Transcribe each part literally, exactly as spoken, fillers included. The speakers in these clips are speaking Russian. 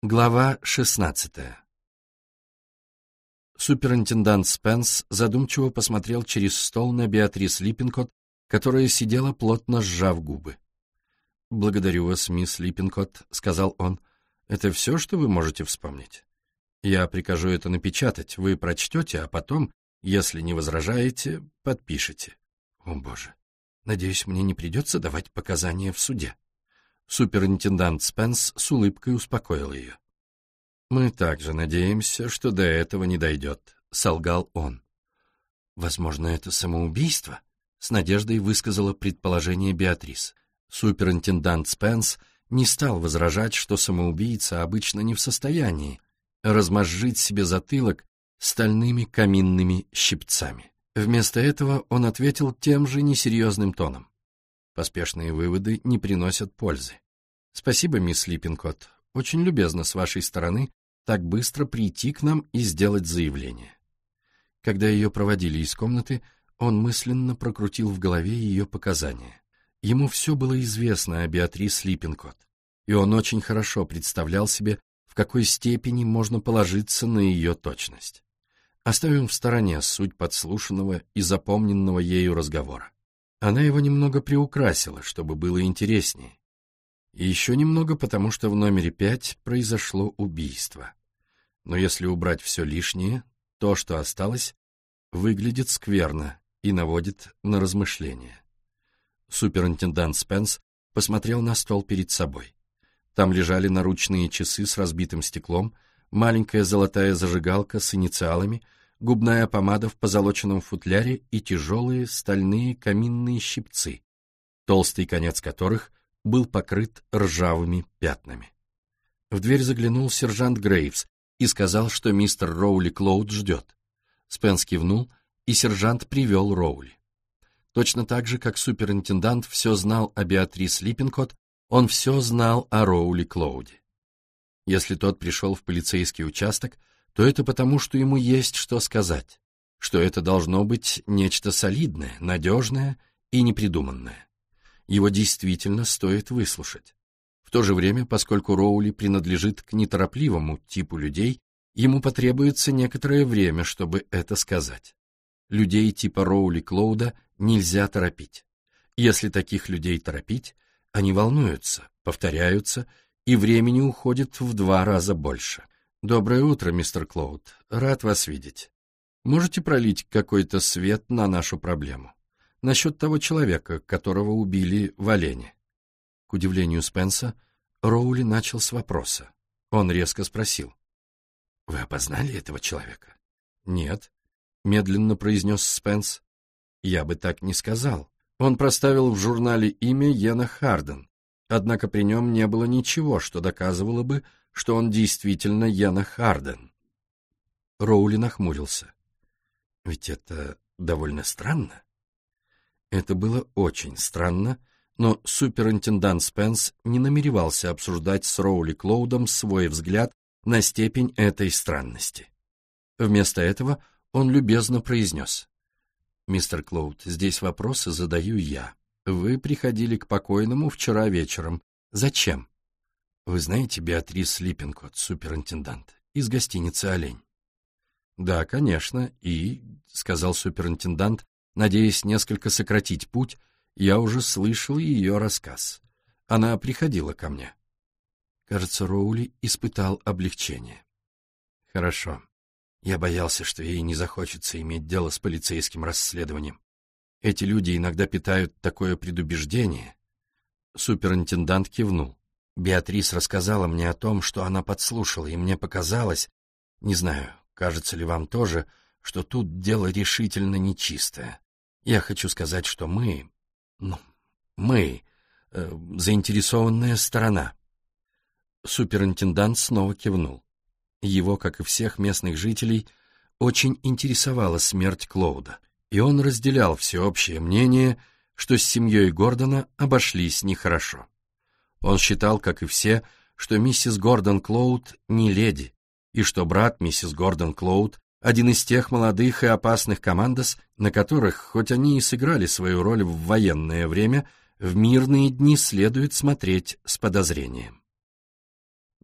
Глава шестнадцатая. Суперинтендант Спенс задумчиво посмотрел через стол на Беатрис Липпинкотт, которая сидела, плотно сжав губы. «Благодарю вас, мисс Липпинкотт», — сказал он. «Это все, что вы можете вспомнить? Я прикажу это напечатать, вы прочтете, а потом, если не возражаете, подпишете». «О, Боже! Надеюсь, мне не придется давать показания в суде». Суперинтендант Спенс с улыбкой успокоил ее. «Мы также надеемся, что до этого не дойдет», — солгал он. «Возможно, это самоубийство?» — с надеждой высказала предположение Беатрис. Суперинтендант Спенс не стал возражать, что самоубийца обычно не в состоянии размозжить себе затылок стальными каминными щипцами. Вместо этого он ответил тем же несерьезным тоном. «Поспешные выводы не приносят пользы. Спасибо, мисс Липпинкотт. Очень любезно с вашей стороны так быстро прийти к нам и сделать заявление». Когда ее проводили из комнаты, он мысленно прокрутил в голове ее показания. Ему все было известно о Беатрис Липпинкотт, и он очень хорошо представлял себе, в какой степени можно положиться на ее точность. Оставим в стороне суть подслушанного и запомненного ею разговора. Она его немного приукрасила, чтобы было интереснее. И еще немного, потому что в номере пять произошло убийство. Но если убрать все лишнее, то, что осталось, выглядит скверно и наводит на размышления. Суперинтендант Спенс посмотрел на стол перед собой. Там лежали наручные часы с разбитым стеклом, маленькая золотая зажигалка с инициалами, губная помада в позолоченном футляре и тяжелые стальные каминные щипцы, толстый конец которых был покрыт ржавыми пятнами. В дверь заглянул сержант Грейвс и сказал, что мистер Роули Клоуд ждет. Спенс кивнул, и сержант привел Роули. Точно так же, как суперинтендант все знал о Беатрис Липпинкотт, он все знал о Роули Клоуде. Если тот пришел в полицейский участок, то это потому, что ему есть что сказать, что это должно быть нечто солидное, надежное и непридуманное. Его действительно стоит выслушать. В то же время, поскольку Роули принадлежит к неторопливому типу людей, ему потребуется некоторое время, чтобы это сказать. Людей типа Роули Клоуда нельзя торопить. Если таких людей торопить, они волнуются, повторяются, и времени уходит в два раза больше. «Доброе утро, мистер Клоуд. Рад вас видеть. Можете пролить какой-то свет на нашу проблему? Насчет того человека, которого убили в Олене?» К удивлению Спенса, Роули начал с вопроса. Он резко спросил. «Вы опознали этого человека?» «Нет», — медленно произнес Спенс. «Я бы так не сказал. Он проставил в журнале имя Йена Харден, однако при нем не было ничего, что доказывало бы, что он действительно Йена Харден». Роули нахмурился. «Ведь это довольно странно». Это было очень странно, но суперинтендант Спенс не намеревался обсуждать с Роули Клоудом свой взгляд на степень этой странности. Вместо этого он любезно произнес. «Мистер Клоуд, здесь вопросы задаю я. Вы приходили к покойному вчера вечером. Зачем?» «Вы знаете Беатрис Липпинкотт, суперинтендант, из гостиницы «Олень»?» «Да, конечно, и, — сказал суперинтендант, надеясь несколько сократить путь, — я уже слышал ее рассказ. Она приходила ко мне». Кажется, Роули испытал облегчение. «Хорошо. Я боялся, что ей не захочется иметь дело с полицейским расследованием. Эти люди иногда питают такое предубеждение». Суперинтендант кивнул. «Беатрис рассказала мне о том, что она подслушала, и мне показалось, не знаю, кажется ли вам тоже, что тут дело решительно нечистое. Я хочу сказать, что мы, ну, мы, э, заинтересованная сторона». Суперинтендант снова кивнул. Его, как и всех местных жителей, очень интересовала смерть Клоуда, и он разделял всеобщее мнение, что с семьей Гордона обошлись нехорошо. Он считал, как и все, что миссис Гордон Клоуд не леди, и что брат миссис Гордон Клоуд — один из тех молодых и опасных командос, на которых, хоть они и сыграли свою роль в военное время, в мирные дни следует смотреть с подозрением.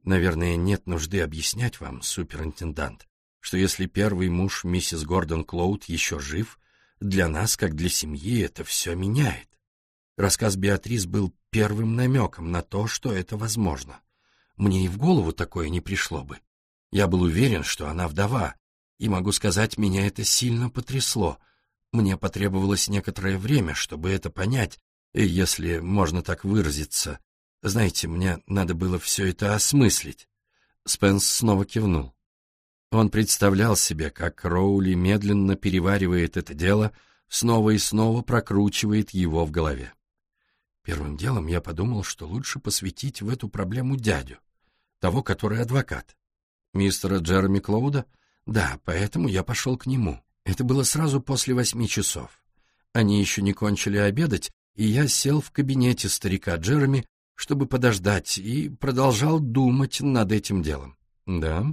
Наверное, нет нужды объяснять вам, суперинтендант, что если первый муж миссис Гордон Клоуд еще жив, для нас, как для семьи, это все меняет. Рассказ Беатрис был первым намеком на то, что это возможно. Мне и в голову такое не пришло бы. Я был уверен, что она вдова, и, могу сказать, меня это сильно потрясло. Мне потребовалось некоторое время, чтобы это понять, и, если можно так выразиться. Знаете, мне надо было все это осмыслить. Спенс снова кивнул. Он представлял себе, как Роули медленно переваривает это дело, снова и снова прокручивает его в голове. Первым делом я подумал, что лучше посвятить в эту проблему дядю, того, который адвокат. Мистера Джереми Клоуда? Да, поэтому я пошел к нему. Это было сразу после восьми часов. Они еще не кончили обедать, и я сел в кабинете старика Джереми, чтобы подождать, и продолжал думать над этим делом. Да.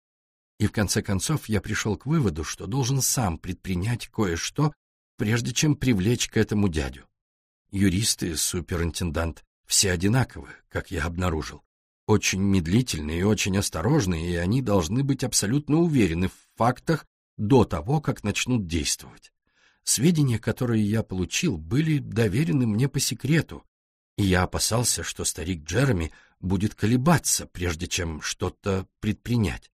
И в конце концов я пришел к выводу, что должен сам предпринять кое-что, прежде чем привлечь к этому дядю. Юристы, суперинтендант, все одинаковы, как я обнаружил. Очень медлительные и очень осторожные, и они должны быть абсолютно уверены в фактах до того, как начнут действовать. Сведения, которые я получил, были доверены мне по секрету, и я опасался, что старик Джереми будет колебаться, прежде чем что-то предпринять.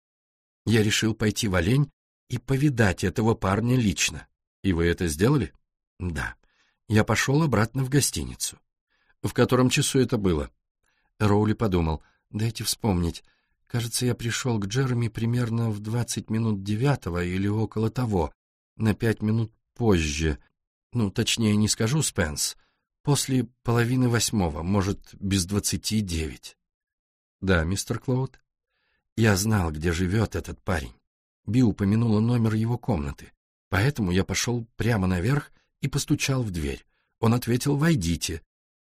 Я решил пойти в Олень и повидать этого парня лично. И вы это сделали? Да. Я пошел обратно в гостиницу. В котором часу это было? Роули подумал. Дайте вспомнить. Кажется, я пришел к Джереми примерно в двадцать минут девятого или около того, на пять минут позже. Ну, точнее не скажу, Спенс. После половины восьмого, может, без двадцати девять. Да, мистер Клоуд. Я знал, где живет этот парень. Би упомянула номер его комнаты, поэтому я пошел прямо наверх и постучал в дверь. Он ответил «Войдите».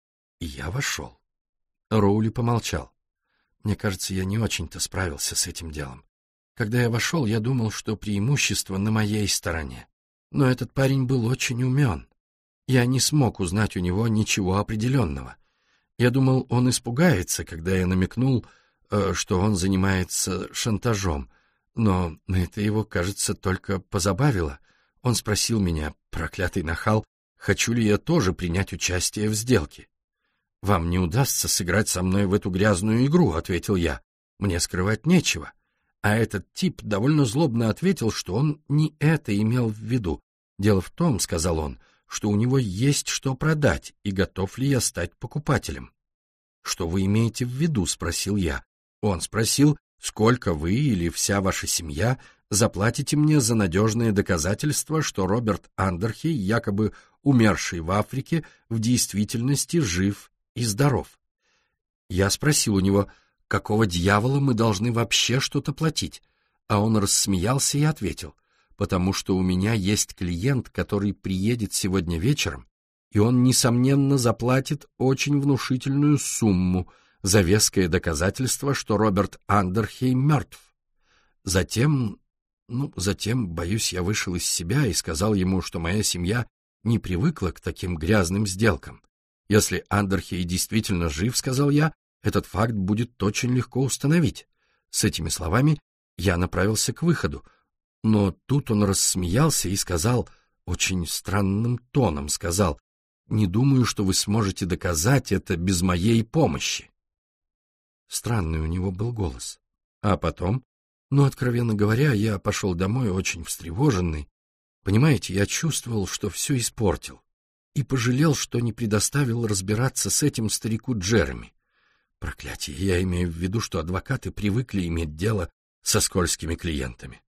И я вошел. Роули помолчал. Мне кажется, я не очень-то справился с этим делом. Когда я вошел, я думал, что преимущество на моей стороне. Но этот парень был очень умен. Я не смог узнать у него ничего определенного. Я думал, он испугается, когда я намекнул, что он занимается шантажом, но это его, кажется, только позабавило. Он спросил меня, проклятый нахал, хочу ли я тоже принять участие в сделке. «Вам не удастся сыграть со мной в эту грязную игру», — ответил я. «Мне скрывать нечего». А этот тип довольно злобно ответил, что он не это имел в виду. «Дело в том», — сказал он, — «что у него есть что продать, и готов ли я стать покупателем». «Что вы имеете в виду?» — спросил я. Он спросил, сколько вы или вся ваша семья заплатите мне за надежное доказательство, что Роберт Андерхей, якобы умерший в Африке, в действительности жив и здоров. Я спросил у него, какого дьявола мы должны вообще что-то платить, а он рассмеялся и ответил, потому что у меня есть клиент, который приедет сегодня вечером, и он, несомненно, заплатит очень внушительную сумму за веское доказательство, что Роберт Андерхей мертв. Затем, ну, затем, боюсь, я вышел из себя и сказал ему, что моя семья не привыкла к таким грязным сделкам. Если Андерхей действительно жив, сказал я, этот факт будет очень легко установить. С этими словами я направился к выходу, но тут он рассмеялся и сказал, очень странным тоном сказал, «Не думаю, что вы сможете доказать это без моей помощи». Странный у него был голос. А потом, ну, откровенно говоря, я пошел домой очень встревоженный. Понимаете, я чувствовал, что все испортил, и пожалел, что не предоставил разбираться с этим старику Джереми. Проклятие, я имею в виду, что адвокаты привыкли иметь дело со скользкими клиентами.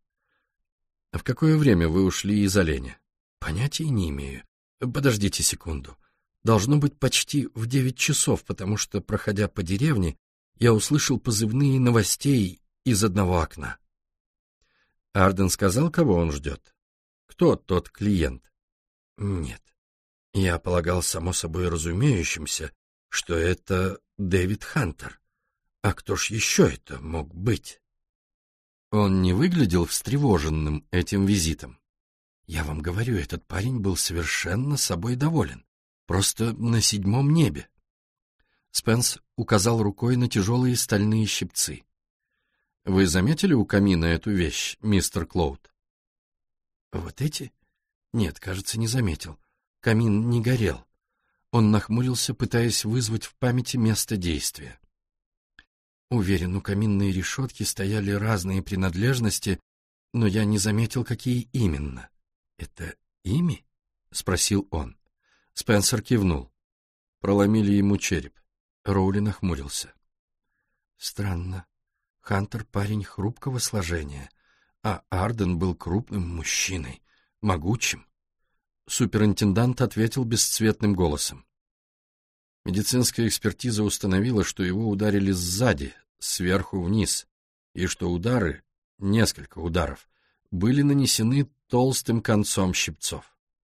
А в какое время вы ушли из Оленя? Понятия не имею. Подождите секунду. Должно быть почти в девять часов, потому что, проходя по деревне, я услышал позывные новостей из одного окна. Арден сказал, кого он ждет? Кто тот клиент? Нет. Я полагал, само собой разумеющимся, что это Дэвид Хантер. А кто ж еще это мог быть? Он не выглядел встревоженным этим визитом. Я вам говорю, этот парень был совершенно собой доволен. Просто на седьмом небе. Спенс указал рукой на тяжелые стальные щипцы. Вы заметили у камина эту вещь, мистер Клоуд? Вот эти? Нет, кажется, не заметил. Камин не горел. Он нахмурился, пытаясь вызвать в памяти место действия. Уверен, у каминной решетки стояли разные принадлежности, но я не заметил, какие именно. Это ими? — спросил он. Спенсер кивнул. Проломили ему череп. Роули нахмурился. Странно. Хантер парень хрупкого сложения, а Арден был крупным мужчиной, могучим. Суперинтендант ответил бесцветным голосом. Медицинская экспертиза установила, что его ударили сзади, сверху вниз, и что удары, несколько ударов, были нанесены толстым концом щипцов.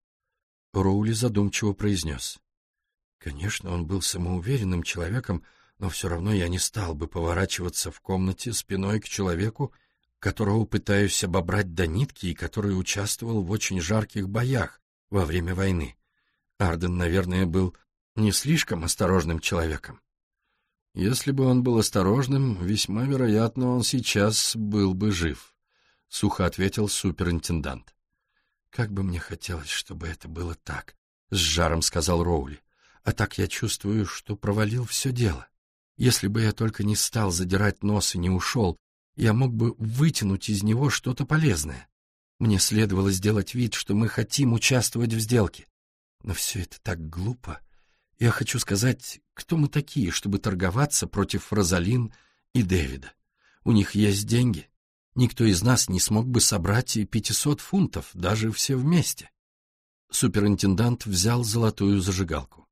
Роули задумчиво произнес. Конечно, он был самоуверенным человеком, но все равно я не стал бы поворачиваться в комнате спиной к человеку, которого пытаюсь обобрать до нитки и который участвовал в очень жарких боях во время войны. Арден, наверное, был не слишком осторожным человеком. Если бы он был осторожным, весьма вероятно, он сейчас был бы жив, — сухо ответил суперинтендант. Как бы мне хотелось, чтобы это было так, — с жаром сказал Роули. А так я чувствую, что провалил все дело. Если бы я только не стал задирать нос и не ушел, я мог бы вытянуть из него что-то полезное. Мне следовало сделать вид, что мы хотим участвовать в сделке. Но все это так глупо. Я хочу сказать, кто мы такие, чтобы торговаться против Розалин и Дэвида? У них есть деньги. Никто из нас не смог бы собрать и пятисот фунтов, даже все вместе. Суперинтендант взял золотую зажигалку.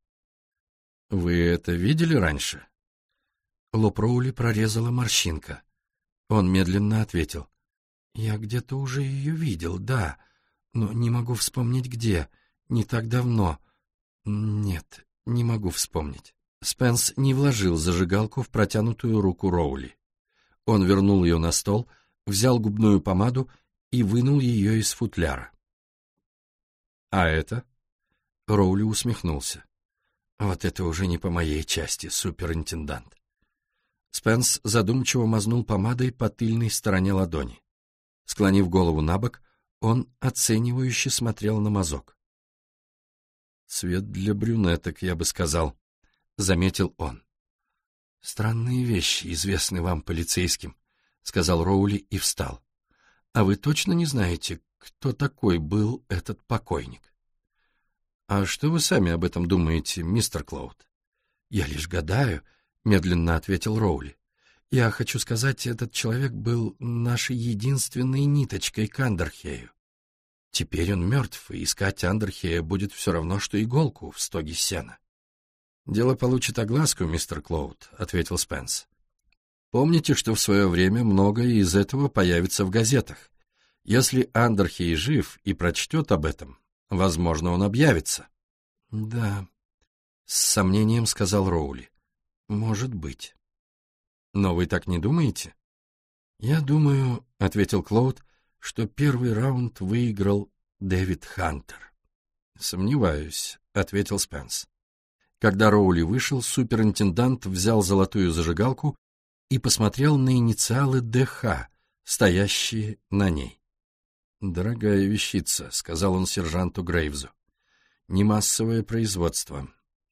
«Вы это видели раньше?» Лоб Роули прорезала морщинка. Он медленно ответил. «Я где-то уже ее видел, да, но не могу вспомнить где, не так давно. Нет, не могу вспомнить». Спенс не вложил зажигалку в протянутую руку Роули. Он вернул ее на стол, взял губную помаду и вынул ее из футляра. «А это?» Роули усмехнулся. «Вот это уже не по моей части, суперинтендант». Спенс задумчиво мазнул помадой по тыльной стороне ладони. Склонив голову набок, он оценивающе смотрел на мазок. «Цвет для брюнеток, я бы сказал», — заметил он. «Странные вещи, известны вам, полицейским», — сказал Роули и встал. «А вы точно не знаете, кто такой был этот покойник?» «А что вы сами об этом думаете, мистер Клоуд?» «Я лишь гадаю», — медленно ответил Роули. «Я хочу сказать, этот человек был нашей единственной ниточкой к Андерхею. Теперь он мертв, и искать Андерхея будет все равно, что иголку в стоге сена». «Дело получит огласку, мистер Клоуд», — ответил Спенс. «Помните, что в свое время многое из этого появится в газетах. Если Андерхей жив и прочтет об этом, возможно, он объявится». «Да», — с сомнением сказал Роули. «Может быть». «Но вы так не думаете?» «Я думаю», — ответил Клоуд, — «что первый раунд выиграл Дэвид Хантер». «Сомневаюсь», — ответил Спенс. Когда Роули вышел, суперинтендант взял золотую зажигалку и посмотрел на инициалы ДХ, стоящие на ней. «Дорогая вещица», — сказал он сержанту Грейвзу. «Не массовое производство.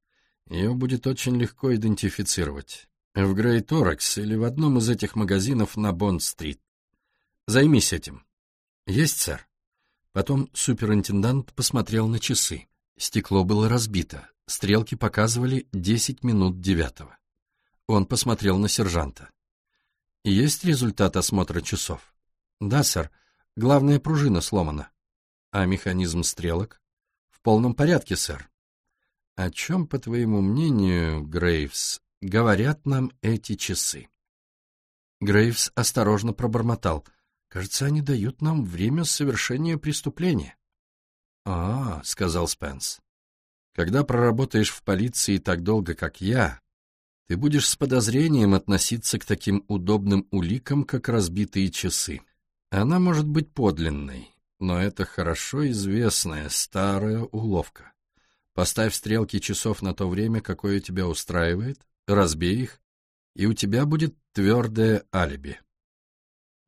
Ее будет очень легко идентифицировать. В Грей Торакс или в одном из этих магазинов на Бонд-стрит. Займись этим». «Есть, сэр». Потом суперинтендант посмотрел на часы. Стекло было разбито. Стрелки показывали десять минут девятого. Он посмотрел на сержанта. «Есть результат осмотра часов?» «Да, сэр. Главная пружина сломана». «А механизм стрелок?» «В полном порядке, сэр». «О чем, по твоему мнению, Грейвс, говорят нам эти часы?» Грейвс осторожно пробормотал. «Кажется, они дают нам время совершения преступления». «А, — сказал Спенс, — когда проработаешь в полиции так долго, как я, ты будешь с подозрением относиться к таким удобным уликам, как разбитые часы. Она может быть подлинной, но это хорошо известная старая уловка. Поставь стрелки часов на то время, какое тебя устраивает, разбей их, и у тебя будет твердое алиби».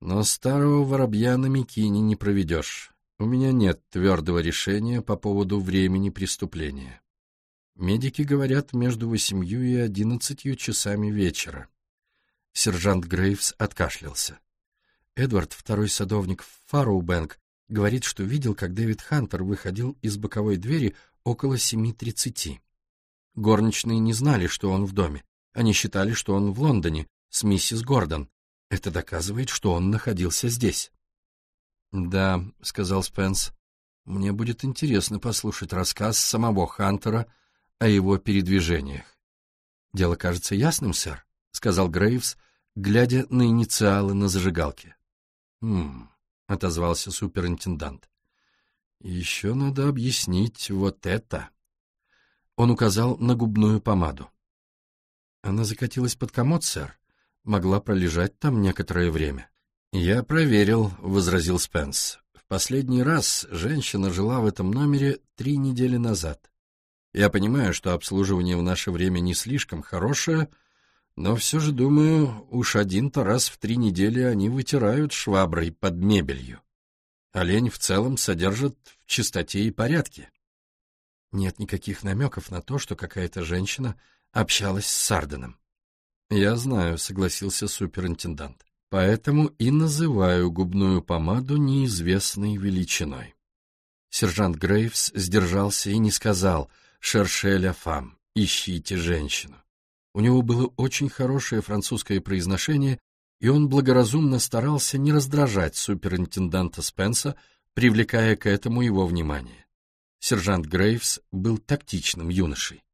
Но старого воробья на мякине не проведешь. У меня нет твердого решения по поводу времени преступления. Медики говорят между восемью и одиннадцатью часами вечера. Сержант Грейвс откашлялся. Эдвард, второй садовник в Фарроубэнк, говорит, что видел, как Дэвид Хантер выходил из боковой двери около семи тридцати. Горничные не знали, что он в доме. Они считали, что он в Лондоне с миссис Гордон. Это доказывает, что он находился здесь. «Да», — сказал Спенс, — «мне будет интересно послушать рассказ самого Хантера о его передвижениях». «Дело кажется ясным, сэр», — сказал Грейвс, глядя на инициалы на зажигалке. «Хм», — отозвался суперинтендант. «Еще надо объяснить вот это». Он указал на губную помаду. «Она закатилась под комод, сэр. Могла пролежать там некоторое время». «Я проверил», — возразил Спенс. «В последний раз женщина жила в этом номере три недели назад. Я понимаю, что обслуживание в наше время не слишком хорошее, но все же, думаю, уж один-то раз в три недели они вытирают шваброй под мебелью. Олень в целом содержат в чистоте и порядке». Нет никаких намеков на то, что какая-то женщина общалась с Сарденом. «Я знаю», — согласился суперинтендант. «Поэтому и называю губную помаду неизвестной величиной». Сержант Грейвс сдержался и не сказал «Шерше ля фам», «Ищите женщину». У него было очень хорошее французское произношение, и он благоразумно старался не раздражать суперинтенданта Спенса, привлекая к этому его внимание. Сержант Грейвс был тактичным юношей.